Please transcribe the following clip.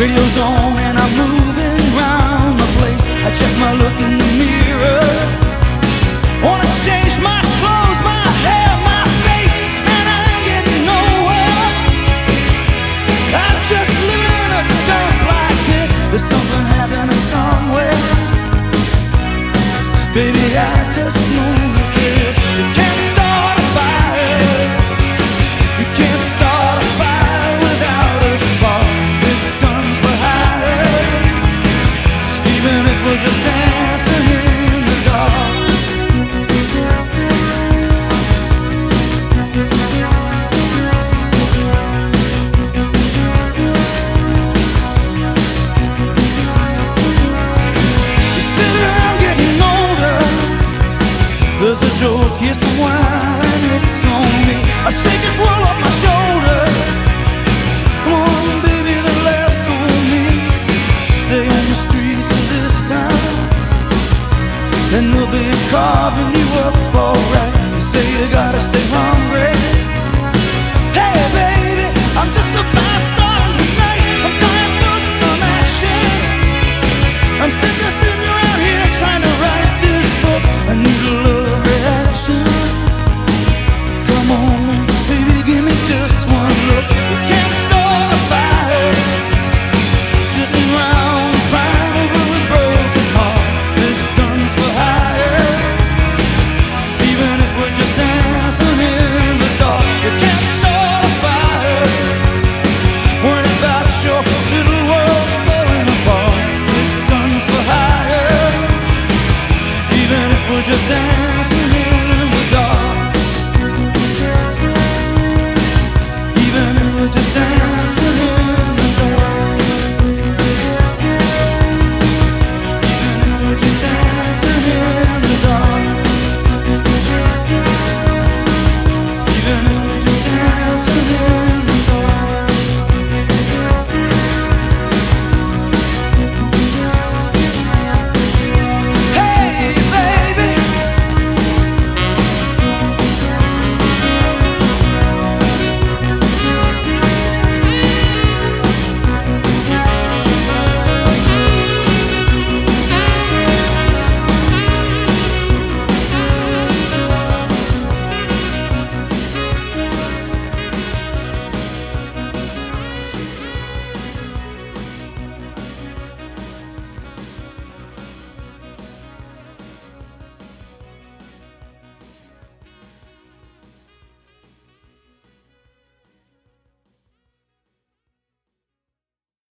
Radio's on and I'm moving around the place. I check my look in the mirror. Wanna change my clothes, my hair, my face, and I ain't getting nowhere. I'm just living in a dump like this. There's something happening somewhere. Baby, I just know that this. You can't start a fire. You can't start a fire without a spark. This gun's for hire. Even if we're just dancing in the dark. You sit around getting older. There's a joke here somewhere and it's on me. I shake this world off my shoulders. Come on, baby, the laugh's on me. Stay on the streets of this town, and they'll be carving you up alright. You say you gotta stay hungry. Hey, baby, I'm just about starting tonight. I'm dying for some action. I'm sitting around here trying to write this book. I need a love reaction. Come on now, baby, give me just one look. You can't start a fire sitting around crying over a broken heart. This gun's for hire. Even if we're just dancing in the dark, you can't start a fire worrying about your